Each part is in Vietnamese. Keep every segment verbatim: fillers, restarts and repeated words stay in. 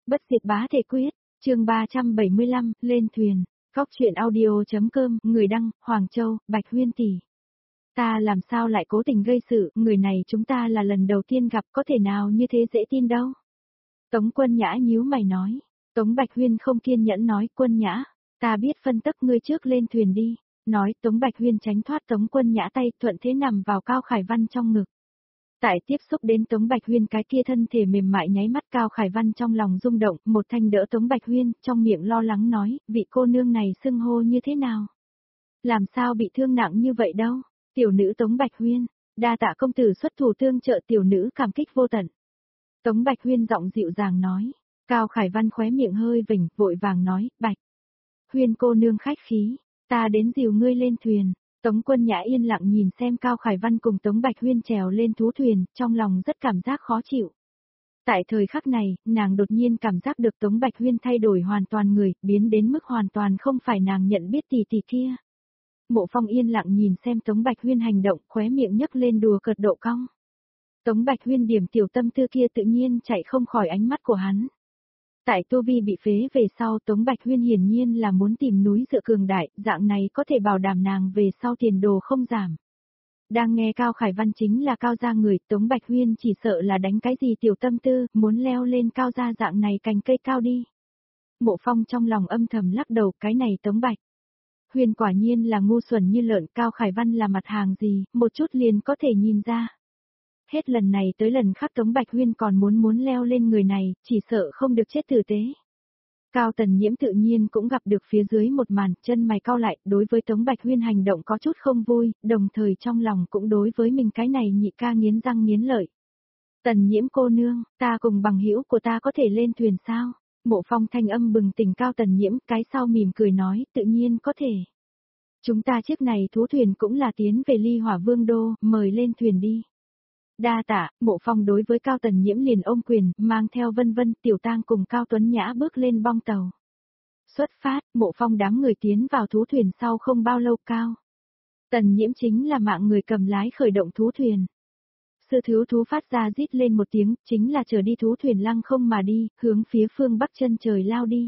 Bất diệt bá thể quyết, chương ba trăm bảy mươi lăm, lên thuyền, Cóc truyện audio.com, người đăng, Hoàng Châu, Bạch Huyên tỷ. Ta làm sao lại cố tình gây sự, người này chúng ta là lần đầu tiên gặp, có thể nào như thế dễ tin đâu. Tống Quân Nhã nhíu mày nói. Tống Bạch Huyên không kiên nhẫn nói, Quân Nhã, ta biết phân tức, ngươi trước lên thuyền đi. Nói, Tống Bạch Huyên tránh thoát Tống Quân Nhã tay, thuận thế nằm vào Cao Khải Văn trong ngực. Tại tiếp xúc đến Tống Bạch Huyên cái kia thân thể mềm mại nháy mắt, Cao Khải Văn trong lòng rung động, một thanh đỡ Tống Bạch Huyên, trong miệng lo lắng nói, vị cô nương này xưng hô như thế nào? Làm sao bị thương nặng như vậy đâu? Tiểu nữ Tống Bạch Huyên, đa tạ công tử xuất thủ tương trợ, tiểu nữ cảm kích vô tận. Tống Bạch Huyên giọng dịu dàng nói. Cao Khải Văn khóe miệng hơi vểnh, vội vàng nói, Bạch Huyên cô nương khách khí, ta đến dìu ngươi lên thuyền. Tống Quân Nhã yên lặng nhìn xem Cao Khải Văn cùng Tống Bạch Huyên trèo lên thú thuyền, trong lòng rất cảm giác khó chịu. Tại thời khắc này, nàng đột nhiên cảm giác được Tống Bạch Huyên thay đổi hoàn toàn người, biến đến mức hoàn toàn không phải nàng nhận biết tỷ tỷ kia. Mộ Phong yên lặng nhìn xem Tống Bạch Huyên hành động, khóe miệng nhấc lên đùa cợt độ cong. Tống Bạch Huyên điểm tiểu tâm tư kia tự nhiên chạy không khỏi ánh mắt của hắn. Tại Tu Vi bị phế về sau, Tống Bạch Huyên hiển nhiên là muốn tìm núi dựa cường đại, dạng này có thể bảo đảm nàng về sau tiền đồ không giảm. Đang nghe Cao Khải Văn chính là Cao gia người, Tống Bạch Huyên chỉ sợ là đánh cái gì tiểu tâm tư, muốn leo lên Cao gia dạng này cành cây cao đi. Mộ Phong trong lòng âm thầm lắc đầu, cái này Tống Bạch Huyên quả nhiên là ngu xuẩn như lợn, Cao Khải Văn là mặt hàng gì, một chút liền có thể nhìn ra. Hết lần này tới lần khác Tống Bạch Huyên còn muốn muốn leo lên người này, chỉ sợ không được chết tử tế. Cao Tần Nhiễm tự nhiên cũng gặp được phía dưới một màn, chân mày cau lại, đối với Tống Bạch Huyên hành động có chút không vui, đồng thời trong lòng cũng đối với mình cái này nhị ca nghiến răng nghiến lợi. Tần Nhiễm cô nương, ta cùng bằng hữu của ta có thể lên thuyền sao? Mộ Phong thanh âm bừng tỉnh Cao Tần Nhiễm, cái sau mỉm cười nói, tự nhiên có thể. Chúng ta chiếc này thú thuyền cũng là tiến về Ly Hỏa Vương Đô, mời lên thuyền đi. Đa tạ, Mộ Phong đối với Cao Tần Nhiễm liền ôm quyền, mang theo Vân Vân, Tiểu Tang cùng Cao Tuấn Nhã bước lên bong tàu. Xuất phát, Mộ Phong đám người tiến vào thú thuyền sau không bao lâu. Cao Tần Nhiễm chính là mạng người cầm lái khởi động thú thuyền. Sư thiếu thú phát ra rít lên một tiếng, chính là chờ đi thú thuyền lăng không mà đi, hướng phía phương bắc chân trời lao đi.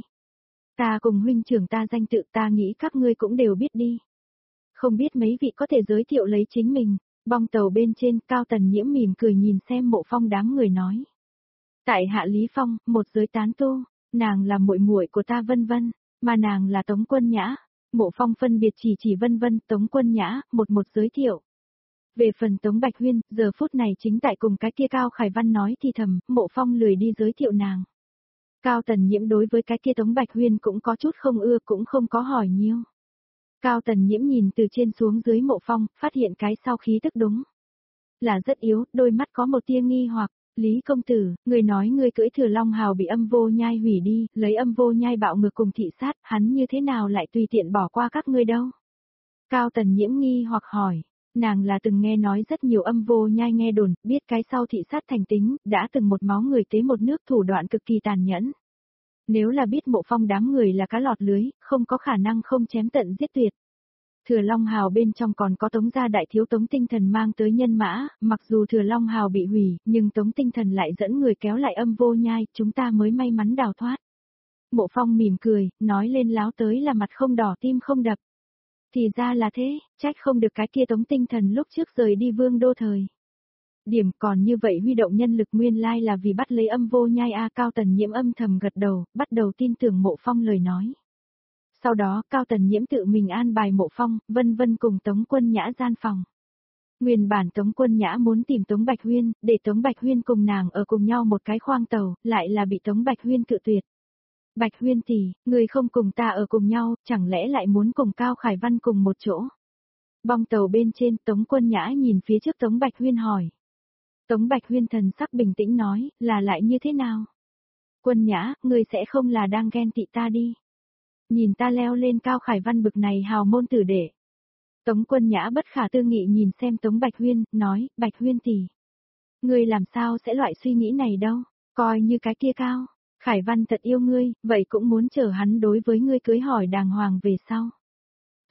Ta cùng huynh trưởng ta danh tự, ta nghĩ các ngươi cũng đều biết đi. Không biết mấy vị có thể giới thiệu lấy chính mình. Bong tàu bên trên, Cao Tần Nhiễm mỉm cười nhìn xem Mộ Phong đám người nói. Tại hạ Lý Phong, một giới tán tu, nàng là muội muội của ta Vân Vân, mà nàng là Tống Quân Nhã. Mộ Phong phân biệt chỉ chỉ Vân Vân, Tống Quân Nhã, một một giới thiệu. Về phần Tống Bạch Huyên, giờ phút này chính tại cùng cái kia Cao Khải Văn nói thì thầm, Mộ Phong lười đi giới thiệu nàng. Cao Tần Nhiễm đối với cái kia Tống Bạch Huyên cũng có chút không ưa, cũng không có hỏi nhiều. Cao Tần Nhiễm nhìn từ trên xuống dưới Mộ Phong, phát hiện cái sau khí tức đúng là rất yếu, đôi mắt có một tia nghi hoặc. Lý công tử, người nói người cưỡi Thừa Long Hào bị Âm Vô Nhai hủy đi, lấy Âm Vô Nhai bạo ngược cùng thị sát, hắn như thế nào lại tùy tiện bỏ qua các ngươi đâu? Cao Tần Nhiễm nghi hoặc hỏi, nàng là từng nghe nói rất nhiều Âm Vô Nhai nghe đồn, biết cái sau thị sát thành tính, đã từng một máu người tế một nước, thủ đoạn cực kỳ tàn nhẫn. Nếu là biết Mộ Phong đám người là cá lọt lưới, không có khả năng không chém tận giết tuyệt. Thừa Long Hào bên trong còn có Tống gia đại thiếu Tống Tinh Thần mang tới nhân mã, mặc dù Thừa Long Hào bị hủy, nhưng Tống Tinh Thần lại dẫn người kéo lại Âm Vô Nhai, chúng ta mới may mắn đào thoát. Mộ Phong mỉm cười, nói lên láo tới là mặt không đỏ tim không đập. Thì ra là thế, trách không được cái kia Tống Tinh Thần lúc trước rời đi Vương Đô thời. Điểm còn như vậy huy động nhân lực nguyên lai là vì bắt lấy Âm Vô Nhai a. Cao Tần Nhiễm âm thầm gật đầu, bắt đầu tin tưởng Mộ Phong lời nói. Sau đó Cao Tần Nhiễm tự mình an bài Mộ Phong, Vân Vân cùng Tống Quân Nhã gian phòng. Nguyên bản Tống Quân Nhã muốn tìm Tống Bạch Huyên, để Tống Bạch Huyên cùng nàng ở cùng nhau một cái khoang tàu, lại là bị Tống Bạch Huyên cự tuyệt. Bạch Huyên tỷ, người không cùng ta ở cùng nhau, chẳng lẽ lại muốn cùng Cao Khải Văn cùng một chỗ? Bong tàu bên trên, Tống Quân Nhã nhìn phía trước Tống Bạch Huyên hỏi. Tống Bạch Huyên thần sắc bình tĩnh nói, là lại như thế nào? Quân Nhã, người sẽ không là đang ghen tị ta đi. Nhìn ta leo lên Cao Khải Văn bực này hào môn tử đệ. Tống Quân Nhã bất khả tư nghị nhìn xem Tống Bạch Huyên, nói, Bạch Huyên tỷ, ngươi làm sao sẽ loại suy nghĩ này đâu, coi như cái kia Cao Khải Văn thật yêu ngươi, vậy cũng muốn chờ hắn đối với ngươi cưới hỏi đàng hoàng về sau.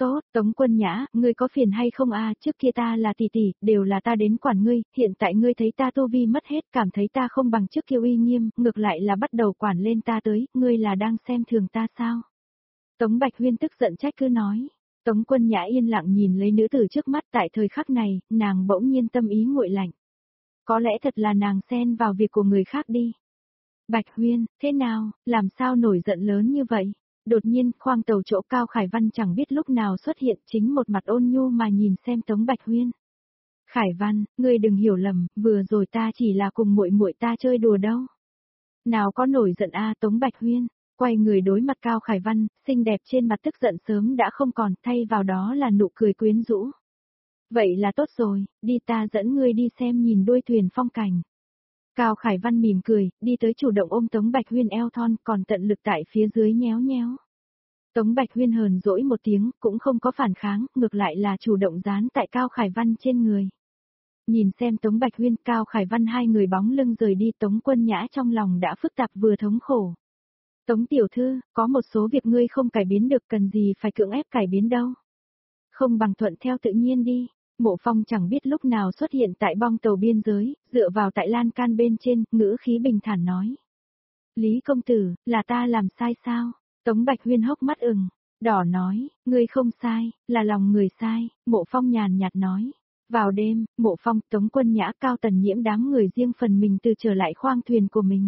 Tốt, Tống Quân Nhã, ngươi có phiền hay không a? Trước kia ta là tỷ tỷ, đều là ta đến quản ngươi, hiện tại ngươi thấy ta tu vi mất hết, cảm thấy ta không bằng trước kia uy nghiêm, ngược lại là bắt đầu quản lên ta tới, ngươi là đang xem thường ta sao? Tống Bạch Huyên tức giận trách cứ nói. Tống Quân Nhã yên lặng nhìn lấy nữ tử trước mắt, tại thời khắc này, nàng bỗng nhiên tâm ý nguội lạnh. Có lẽ thật là nàng xen vào việc của người khác đi. Bạch Huyên, thế nào, làm sao nổi giận lớn như vậy? Đột nhiên, khoang tàu chỗ Cao Khải Văn chẳng biết lúc nào xuất hiện, chính một mặt ôn nhu mà nhìn xem Tống Bạch Huyên. Khải Văn, ngươi đừng hiểu lầm, vừa rồi ta chỉ là cùng muội muội ta chơi đùa đâu. Nào có nổi giận a? Tống Bạch Huyên quay người đối mặt Cao Khải Văn, xinh đẹp trên mặt tức giận sớm đã không còn, thay vào đó là nụ cười quyến rũ. Vậy là tốt rồi, đi ta dẫn ngươi đi xem nhìn đuôi thuyền phong cảnh. Cao Khải Văn mỉm cười, đi tới chủ động ôm Tống Bạch Huyên eo thon, còn tận lực tại phía dưới nhéo nhéo. Tống Bạch Huyên hờn dỗi một tiếng, cũng không có phản kháng, ngược lại là chủ động dán tại Cao Khải Văn trên người. Nhìn xem Tống Bạch Huyên, Cao Khải Văn hai người bóng lưng rời đi, Tống Quân Nhã trong lòng đã phức tạp vừa thống khổ. Tống tiểu thư, có một số việc ngươi không cải biến được, cần gì phải cưỡng ép cải biến đâu. Không bằng thuận theo tự nhiên đi. Mộ Phong chẳng biết lúc nào xuất hiện tại bong tàu biên giới, dựa vào tại lan can bên trên, ngữ khí bình thản nói. Lý công tử, là ta làm sai sao? Tống Bạch Huyên hốc mắt ửng, đỏ nói, ngươi không sai, là lòng người sai, Mộ Phong nhàn nhạt nói. Vào đêm, Mộ Phong, Tống Quân Nhã, Cao Tần Nhiễm đám người riêng phần mình từ trở lại khoang thuyền của mình.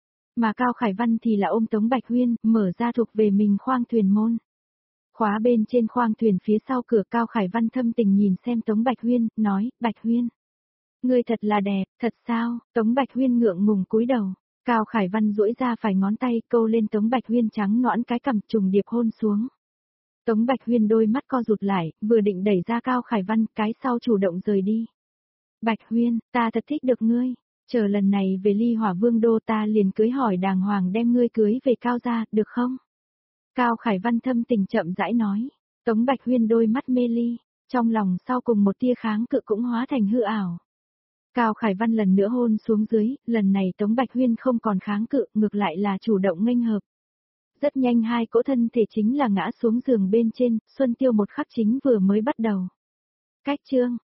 Mà Cao Khải Văn thì là ôm Tống Bạch Huyên, mở ra thuộc về mình khoang thuyền môn. Khóa bên trên khoang thuyền phía sau cửa, Cao Khải Văn thâm tình nhìn xem Tống Bạch Huyên, nói, Bạch Huyên. Ngươi thật là đẹp, thật sao? Tống Bạch Huyên ngượng ngùng cúi đầu. Cao Khải Văn duỗi ra phải ngón tay câu lên Tống Bạch Huyên trắng nõn cái cằm, trùng điệp hôn xuống. Tống Bạch Huyên đôi mắt co rụt lại, vừa định đẩy ra Cao Khải Văn, cái sau chủ động rời đi. Bạch Huyên, ta thật thích được ngươi. Chờ lần này về Ly Hỏa Vương đô ta liền cưới hỏi đàng hoàng đem ngươi cưới về Cao gia, được không? Cao Khải Văn thâm tình chậm rãi nói. Tống Bạch Huyên đôi mắt mê ly, trong lòng sau cùng một tia kháng cự cũng hóa thành hư ảo. Cao Khải Văn lần nữa hôn xuống dưới, lần này Tống Bạch Huyên không còn kháng cự, ngược lại là chủ động nghênh hợp. Rất nhanh hai cỗ thân thể chính là ngã xuống giường bên trên, Xuân Tiêu một khắc chính vừa mới bắt đầu. Cách chương